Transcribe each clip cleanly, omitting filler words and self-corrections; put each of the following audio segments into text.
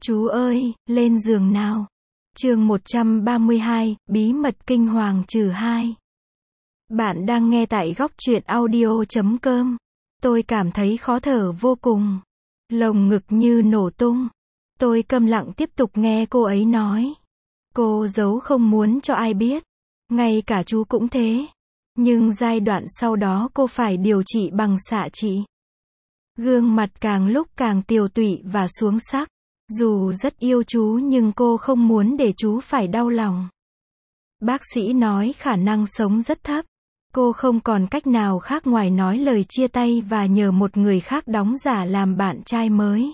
Chú ơi, lên giường nào. Chương 132, Bí mật kinh hoàng -2. Bạn đang nghe tại góc truyện audio.com. Tôi cảm thấy khó thở vô cùng. Lồng ngực như nổ tung. Tôi câm lặng tiếp tục nghe cô ấy nói. Cô giấu không muốn cho ai biết. Ngay cả chú cũng thế. Nhưng giai đoạn sau đó cô phải điều trị bằng xạ trị. Gương mặt càng lúc càng tiều tụy và xuống sắc. Dù rất yêu chú nhưng cô không muốn để chú phải đau lòng. Bác sĩ nói khả năng sống rất thấp. Cô không còn cách nào khác ngoài nói lời chia tay và nhờ một người khác đóng giả làm bạn trai mới.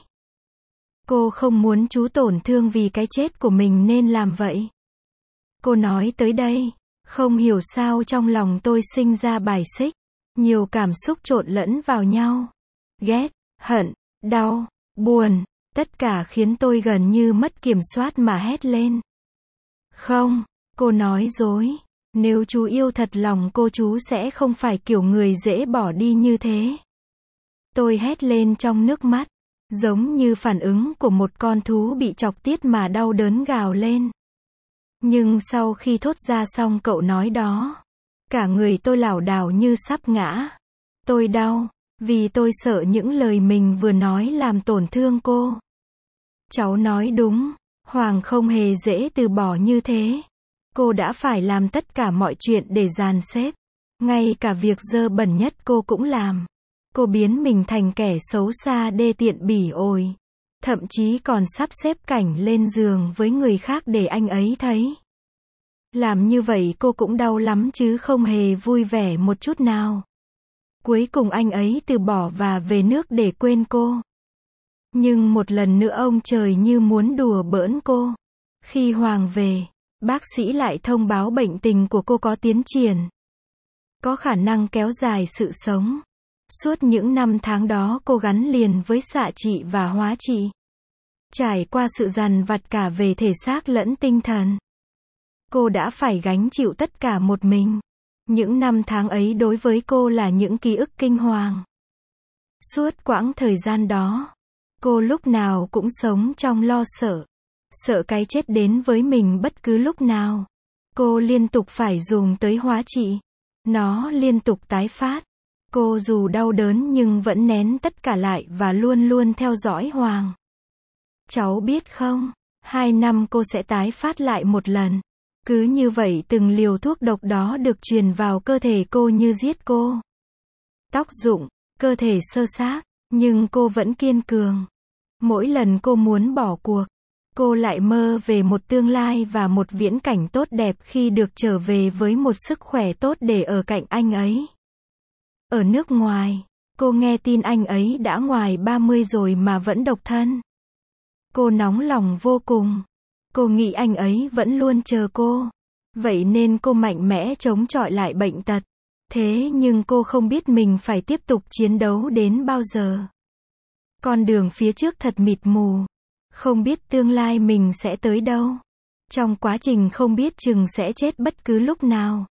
Cô không muốn chú tổn thương vì cái chết của mình nên làm vậy. Cô nói tới đây, không hiểu sao trong lòng tôi sinh ra bài xích. Nhiều cảm xúc trộn lẫn vào nhau. Ghét, hận, đau, buồn. Tất cả khiến tôi gần như mất kiểm soát mà hét lên. Không, cô nói dối. Nếu chú yêu thật lòng cô chú sẽ không phải kiểu người dễ bỏ đi như thế. Tôi hét lên trong nước mắt. Giống như phản ứng của một con thú bị chọc tiết mà đau đớn gào lên. Nhưng sau khi thốt ra xong cậu nói đó, cả người tôi lảo đảo như sắp ngã. Tôi đau, vì tôi sợ những lời mình vừa nói làm tổn thương cô. Cháu nói đúng, Hoàng không hề dễ từ bỏ như thế. Cô đã phải làm tất cả mọi chuyện để dàn xếp. Ngay cả việc dơ bẩn nhất cô cũng làm. Cô biến mình thành kẻ xấu xa đê tiện bỉ ổi. Thậm chí còn sắp xếp cảnh lên giường với người khác để anh ấy thấy. Làm như vậy cô cũng đau lắm chứ không hề vui vẻ một chút nào. Cuối cùng anh ấy từ bỏ và về nước để quên cô. Nhưng một lần nữa ông trời như muốn đùa bỡn cô. Khi Hoàng về, bác sĩ lại thông báo bệnh tình của cô có tiến triển. Có khả năng kéo dài sự sống. Suốt những năm tháng đó cô gắn liền với xạ trị và hóa trị. Trải qua sự dằn vặt cả về thể xác lẫn tinh thần. Cô đã phải gánh chịu tất cả một mình. Những năm tháng ấy đối với cô là những ký ức kinh hoàng. Suốt quãng thời gian đó, cô lúc nào cũng sống trong lo sợ. Sợ cái chết đến với mình bất cứ lúc nào. Cô liên tục phải dùng tới hóa trị. Nó liên tục tái phát. Cô dù đau đớn nhưng vẫn nén tất cả lại và luôn luôn theo dõi Hoàng. Cháu biết không, 2 năm cô sẽ tái phát lại một lần. Cứ như vậy từng liều thuốc độc đó được truyền vào cơ thể cô như giết cô. Tóc rụng, cơ thể xơ xác, nhưng cô vẫn kiên cường. Mỗi lần cô muốn bỏ cuộc, cô lại mơ về một tương lai và một viễn cảnh tốt đẹp khi được trở về với một sức khỏe tốt để ở cạnh anh ấy. Ở nước ngoài, cô nghe tin anh ấy đã ngoài 30 rồi mà vẫn độc thân. Cô nóng lòng vô cùng. Cô nghĩ anh ấy vẫn luôn chờ cô. Vậy nên cô mạnh mẽ chống chọi lại bệnh tật. Thế nhưng cô không biết mình phải tiếp tục chiến đấu đến bao giờ. Con đường phía trước thật mịt mù. Không biết tương lai mình sẽ tới đâu. Trong quá trình không biết chừng sẽ chết bất cứ lúc nào.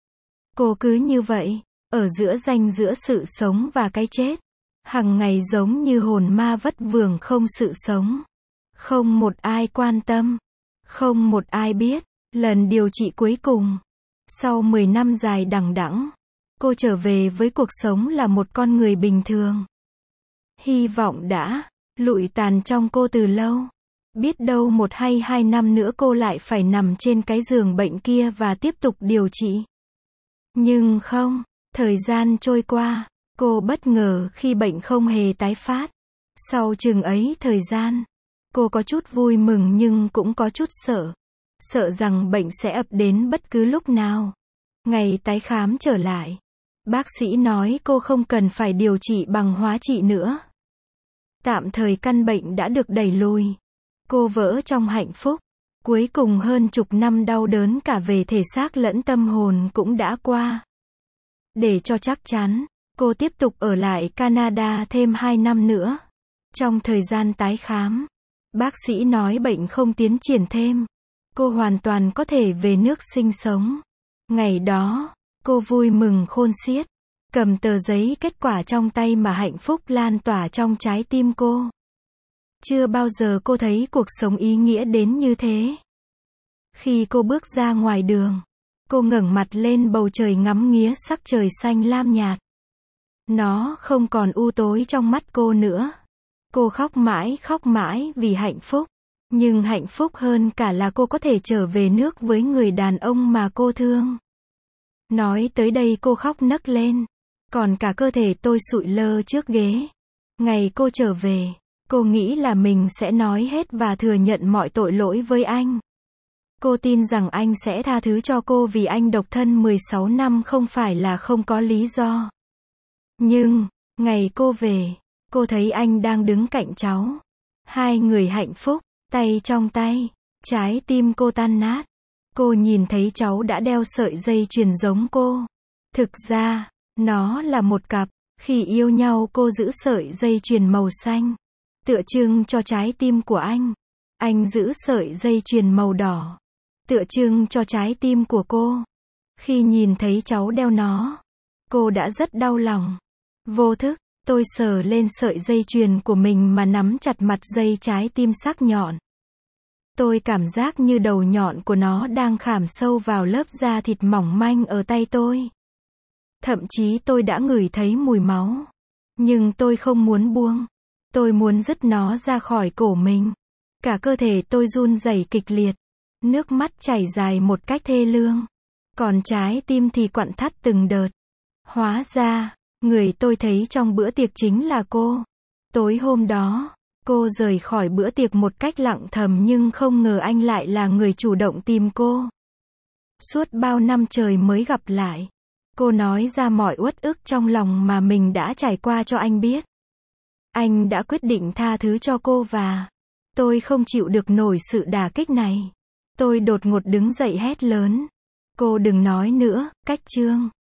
Cô cứ như vậy, ở giữa ranh giữa sự sống và cái chết. Hằng ngày giống như hồn ma vất vưởng không sự sống. Không một ai quan tâm. Không một ai biết. Lần điều trị cuối cùng. Sau 10 năm dài đằng đẵng, cô trở về với cuộc sống là một con người bình thường. Hy vọng đã lụi tàn trong cô từ lâu. Biết đâu 1 hay 2 năm nữa cô lại phải nằm trên cái giường bệnh kia và tiếp tục điều trị. Nhưng không, thời gian trôi qua, cô bất ngờ khi bệnh không hề tái phát. Sau chừng ấy thời gian, cô có chút vui mừng nhưng cũng có chút sợ. Sợ rằng bệnh sẽ ập đến bất cứ lúc nào. Ngày tái khám trở lại, bác sĩ nói cô không cần phải điều trị bằng hóa trị nữa. Tạm thời căn bệnh đã được đẩy lùi. Cô vỡ trong hạnh phúc. Cuối cùng hơn chục năm đau đớn cả về thể xác lẫn tâm hồn cũng đã qua. Để cho chắc chắn, cô tiếp tục ở lại Canada thêm 2 năm nữa. Trong thời gian tái khám, bác sĩ nói bệnh không tiến triển thêm. Cô hoàn toàn có thể về nước sinh sống. Ngày đó, cô vui mừng khôn xiết. Cầm tờ giấy kết quả trong tay mà hạnh phúc lan tỏa trong trái tim cô. Chưa bao giờ cô thấy cuộc sống ý nghĩa đến như thế. Khi cô bước ra ngoài đường, cô ngẩng mặt lên bầu trời ngắm nghía sắc trời xanh lam nhạt. Nó không còn u tối trong mắt cô nữa. Cô khóc mãi vì hạnh phúc. Nhưng hạnh phúc hơn cả là cô có thể trở về nước với người đàn ông mà cô thương. Nói tới đây cô khóc nấc lên. Còn cả cơ thể tôi sụi lơ trước ghế. Ngày cô trở về, cô nghĩ là mình sẽ nói hết và thừa nhận mọi tội lỗi với anh. Cô tin rằng anh sẽ tha thứ cho cô vì anh độc thân 16 năm không phải là không có lý do. Nhưng, ngày cô về, cô thấy anh đang đứng cạnh cháu. Hai người hạnh phúc, tay trong tay, trái tim cô tan nát. Cô nhìn thấy cháu đã đeo sợi dây chuyền giống cô. Thực ra, nó là một cặp. Khi yêu nhau cô giữ sợi dây chuyền màu xanh, tượng trưng cho trái tim của anh. Anh giữ sợi dây chuyền màu đỏ, tượng trưng cho trái tim của cô. Khi nhìn thấy cháu đeo nó, cô đã rất đau lòng. Vô thức, tôi sờ lên sợi dây chuyền của mình mà nắm chặt mặt dây trái tim sắc nhọn. Tôi cảm giác như đầu nhọn của nó đang khảm sâu vào lớp da thịt mỏng manh ở tay tôi. Thậm chí tôi đã ngửi thấy mùi máu. Nhưng tôi không muốn buông. Tôi muốn dứt nó ra khỏi cổ mình. Cả cơ thể tôi run rẩy kịch liệt. Nước mắt chảy dài một cách thê lương. Còn trái tim thì quặn thắt từng đợt. Hóa ra, người tôi thấy trong bữa tiệc chính là cô. Tối hôm đó, cô rời khỏi bữa tiệc một cách lặng thầm nhưng không ngờ anh lại là người chủ động tìm cô. Suốt bao năm trời mới gặp lại. Cô nói ra mọi uất ức trong lòng mà mình đã trải qua cho anh biết. Anh đã quyết định tha thứ cho cô và tôi không chịu được nổi sự đả kích này. Tôi đột ngột đứng dậy hét lớn. Cô đừng nói nữa, Cách Trương.